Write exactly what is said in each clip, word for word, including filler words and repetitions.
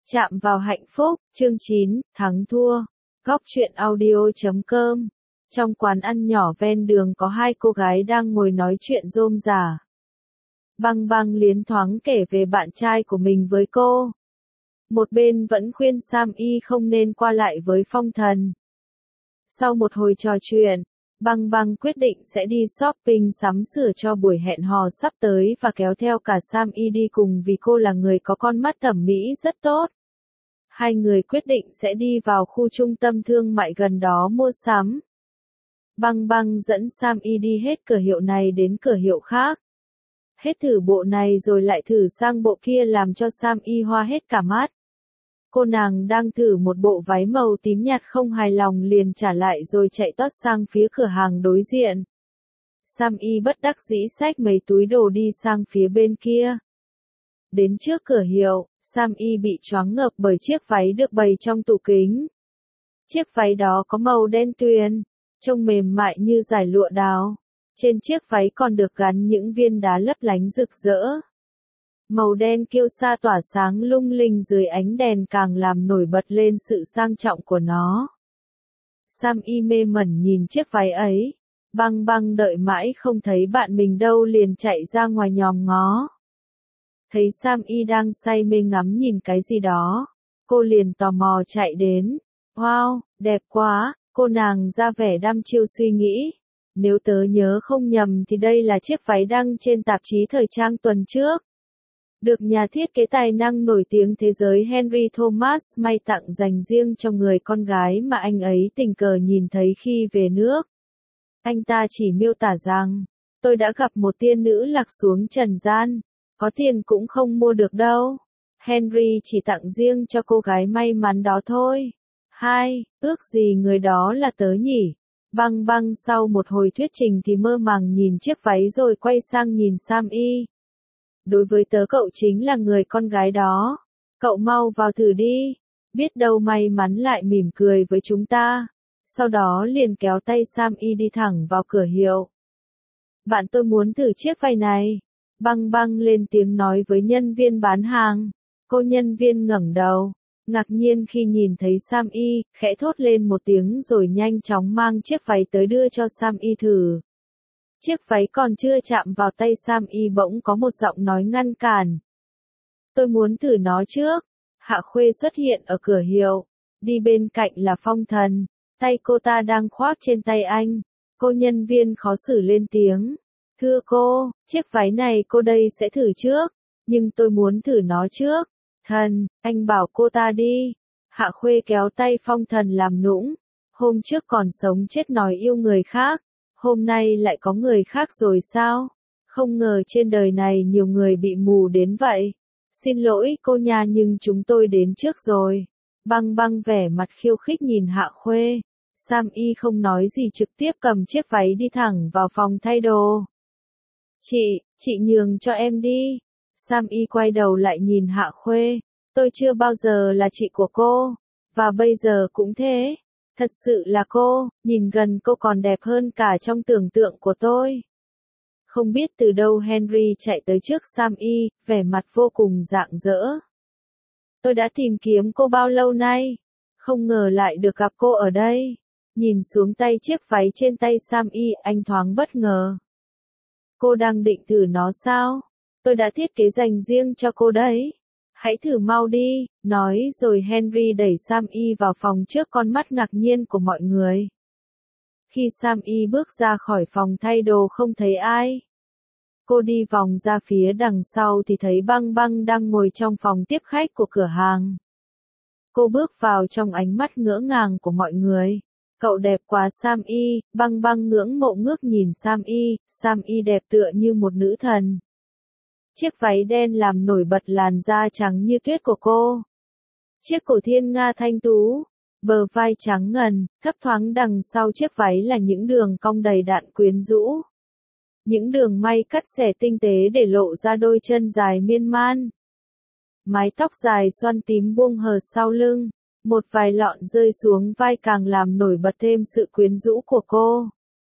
Chạm vào hạnh phúc, chương chín, thắng thua. Góc truyện audio chấm com. Trong quán ăn nhỏ ven đường có hai cô gái đang ngồi nói chuyện rôm rả. Băng băng liến thoáng kể về bạn trai của mình với cô. Một bên vẫn khuyên Sam Y không nên qua lại với Phong Thần. Sau một hồi trò chuyện, Băng băng quyết định sẽ đi shopping sắm sửa cho buổi hẹn hò sắp tới và kéo theo cả Sam Y đi cùng vì cô là người có con mắt thẩm mỹ rất tốt. Hai người quyết định sẽ đi vào khu trung tâm thương mại gần đó mua sắm. Băng băng dẫn Sam Y đi hết cửa hiệu này đến cửa hiệu khác. Hết thử bộ này rồi lại thử sang bộ kia làm cho Sam Y hoa hết cả mắt. Cô nàng đang thử một bộ váy màu tím nhạt không hài lòng liền trả lại rồi chạy tót sang phía cửa hàng đối diện. Sam Y bất đắc dĩ xách mấy túi đồ đi sang phía bên kia. Đến trước cửa hiệu, Sam Y bị choáng ngợp bởi chiếc váy được bày trong tủ kính. Chiếc váy đó có màu đen tuyền, trông mềm mại như dải lụa đào. Trên chiếc váy còn được gắn những viên đá lấp lánh rực rỡ. Màu đen kiêu sa tỏa sáng lung linh dưới ánh đèn càng làm nổi bật lên sự sang trọng của nó. Sam Y mê mẩn nhìn chiếc váy ấy. Băng băng đợi mãi không thấy bạn mình đâu liền chạy ra ngoài nhòm ngó. Thấy Sam Y đang say mê ngắm nhìn cái gì đó. Cô liền tò mò chạy đến. Wow, đẹp quá, cô nàng ra vẻ đăm chiêu suy nghĩ. Nếu tớ nhớ không nhầm thì đây là chiếc váy đăng trên tạp chí thời trang tuần trước. Được nhà thiết kế tài năng nổi tiếng thế giới Henry Thomas may tặng dành riêng cho người con gái mà anh ấy tình cờ nhìn thấy khi về nước. Anh ta chỉ miêu tả rằng, tôi đã gặp một tiên nữ lạc xuống trần gian, có tiền cũng không mua được đâu. Henry chỉ tặng riêng cho cô gái may mắn đó thôi. Hai, ước gì người đó là tớ nhỉ? Băng băng sau một hồi thuyết trình thì mơ màng nhìn chiếc váy rồi quay sang nhìn Sam Y. Đối với tớ cậu chính là người con gái đó. Cậu mau vào thử đi. Biết đâu may mắn lại mỉm cười với chúng ta. Sau đó liền kéo tay Sam Y đi thẳng vào cửa hiệu. Bạn tôi muốn thử chiếc váy này. Băng băng lên tiếng nói với nhân viên bán hàng. Cô nhân viên ngẩng đầu. Ngạc nhiên khi nhìn thấy Sam Y, khẽ thốt lên một tiếng rồi nhanh chóng mang chiếc váy tới đưa cho Sam Y thử. Chiếc váy còn chưa chạm vào tay Sam Y bỗng có một giọng nói ngăn cản. Tôi muốn thử nó trước. Hạ Khuê xuất hiện ở cửa hiệu. Đi bên cạnh là Phong Thần. Tay cô ta đang khoác trên tay anh. Cô nhân viên khó xử lên tiếng. Thưa cô, chiếc váy này cô đây sẽ thử trước. Nhưng tôi muốn thử nó trước. Thần, anh bảo cô ta đi. Hạ Khuê kéo tay Phong Thần làm nũng. Hôm trước còn sống chết nói yêu người khác. Hôm nay lại có người khác rồi sao? Không ngờ trên đời này nhiều người bị mù đến vậy. Xin lỗi cô nha nhưng chúng tôi đến trước rồi. Băng băng vẻ mặt khiêu khích nhìn Hạ Khuê. Sam Y không nói gì trực tiếp cầm chiếc váy đi thẳng vào phòng thay đồ. Chị, chị nhường cho em đi. Sam Y quay đầu lại nhìn Hạ Khuê. Tôi chưa bao giờ là chị của cô. Và bây giờ cũng thế. Thật sự là cô, nhìn gần cô còn đẹp hơn cả trong tưởng tượng của tôi. Không biết từ đâu Henry chạy tới trước Sam Y, vẻ mặt vô cùng rạng rỡ. Tôi đã tìm kiếm cô bao lâu nay. Không ngờ lại được gặp cô ở đây. Nhìn xuống tay chiếc váy trên tay Sam Y, anh thoáng bất ngờ. Cô đang định thử nó sao? Tôi đã thiết kế dành riêng cho cô đấy. Hãy thử mau đi, nói rồi Henry đẩy Sam Y vào phòng trước con mắt ngạc nhiên của mọi người. Khi Sam Y bước ra khỏi phòng thay đồ không thấy ai. Cô đi vòng ra phía đằng sau thì thấy băng băng đang ngồi trong phòng tiếp khách của cửa hàng. Cô bước vào trong ánh mắt ngỡ ngàng của mọi người. Cậu đẹp quá Sam Y, băng băng ngưỡng mộ ngước nhìn Sam Y, Sam Y đẹp tựa như một nữ thần. Chiếc váy đen làm nổi bật làn da trắng như tuyết của cô. Chiếc cổ thiên nga thanh tú, bờ vai trắng ngần, thấp thoáng đằng sau chiếc váy là những đường cong đầy đặn quyến rũ. Những đường may cắt xẻ tinh tế để lộ ra đôi chân dài miên man. Mái tóc dài xoăn tím buông hờ sau lưng, một vài lọn rơi xuống vai càng làm nổi bật thêm sự quyến rũ của cô.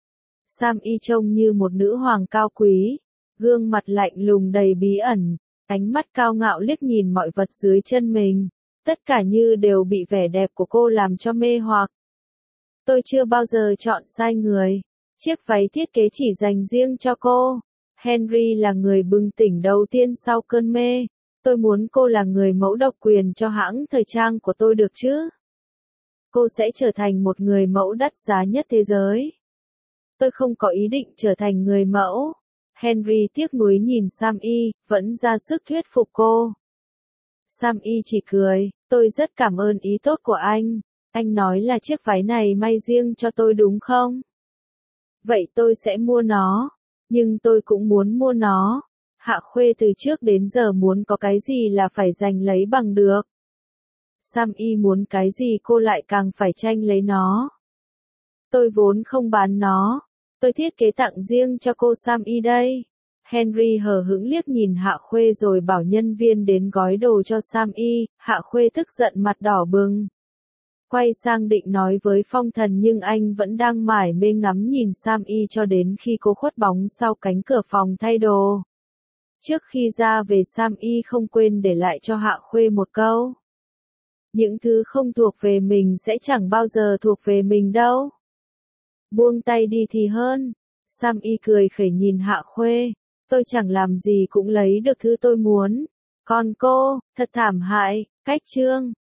Sam Y trông như một nữ hoàng cao quý. Gương mặt lạnh lùng đầy bí ẩn, ánh mắt cao ngạo liếc nhìn mọi vật dưới chân mình. Tất cả như đều bị vẻ đẹp của cô làm cho mê hoặc. Tôi chưa bao giờ chọn sai người. Chiếc váy thiết kế chỉ dành riêng cho cô. Henry là người bừng tỉnh đầu tiên sau cơn mê. Tôi muốn cô là người mẫu độc quyền cho hãng thời trang của tôi được chứ? Cô sẽ trở thành một người mẫu đắt giá nhất thế giới. Tôi không có ý định trở thành người mẫu. Henry tiếc nuối nhìn Sam Y, vẫn ra sức thuyết phục cô. Sam Y chỉ cười, tôi rất cảm ơn ý tốt của anh. Anh nói là chiếc váy này may riêng cho tôi đúng không? Vậy tôi sẽ mua nó. Nhưng tôi cũng muốn mua nó. Hạ Khuê từ trước đến giờ muốn có cái gì là phải giành lấy bằng được. Sam Y muốn cái gì cô lại càng phải tranh lấy nó. Tôi vốn không bán nó. Tôi thiết kế tặng riêng cho cô Sam Y đây. Henry hờ hững liếc nhìn Hạ Khuê rồi bảo nhân viên đến gói đồ cho Sam Y. Hạ Khuê tức giận mặt đỏ bừng. Quay sang định nói với Phong Thần nhưng anh vẫn đang mải mê ngắm nhìn Sam Y cho đến khi cô khuất bóng sau cánh cửa phòng thay đồ. Trước khi ra về Sam Y không quên để lại cho Hạ Khuê một câu. Những thứ không thuộc về mình sẽ chẳng bao giờ thuộc về mình đâu. Buông tay đi thì hơn. Sam Y cười khẩy nhìn Hạ Khuê. Tôi chẳng làm gì cũng lấy được thứ tôi muốn. Còn cô, thật thảm hại. Cách chương